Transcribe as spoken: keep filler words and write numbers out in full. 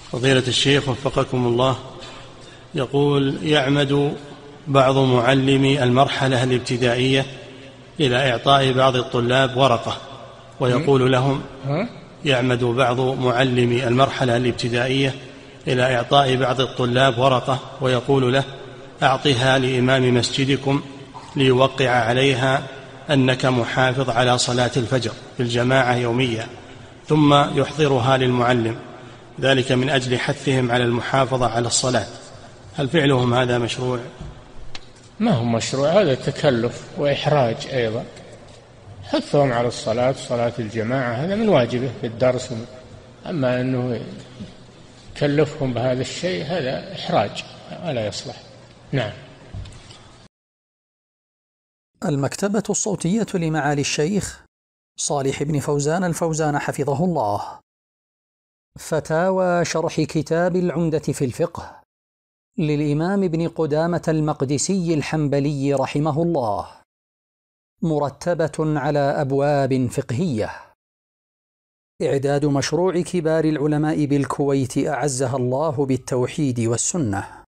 فضيلة الشيخ وفقكم الله، يقول: يعمد بعض معلمي المرحلة الابتدائية إلى إعطاء بعض الطلاب ورقة ويقول لهم يعمد بعض معلمي المرحلة الابتدائية إلى إعطاء بعض الطلاب ورقة ويقول له: أعطها لإمام مسجدكم ليوقع عليها أنك محافظ على صلاة الفجر في الجماعة يوميا، ثم يحضرها للمعلم، ذلك من أجل حثهم على المحافظة على الصلاة. هل فعلهم هذا مشروع؟ ما هو مشروع، هذا تكلف وإحراج أيضا. حثهم على الصلاة، صلاة الجماعة هذا من واجبه في الدرس، أما أنه يكلفهم بهذا الشيء هذا إحراج ولا يصلح. نعم. المكتبة الصوتية لمعالي الشيخ صالح بن فوزان الفوزان حفظه الله. فتاوى شرح كتاب العمدة في الفقه للإمام ابن قدامة المقدسي الحنبلي رحمه الله، مرتبة على أبواب فقهية. إعداد مشروع كبار العلماء بالكويت أعزها الله بالتوحيد والسنة.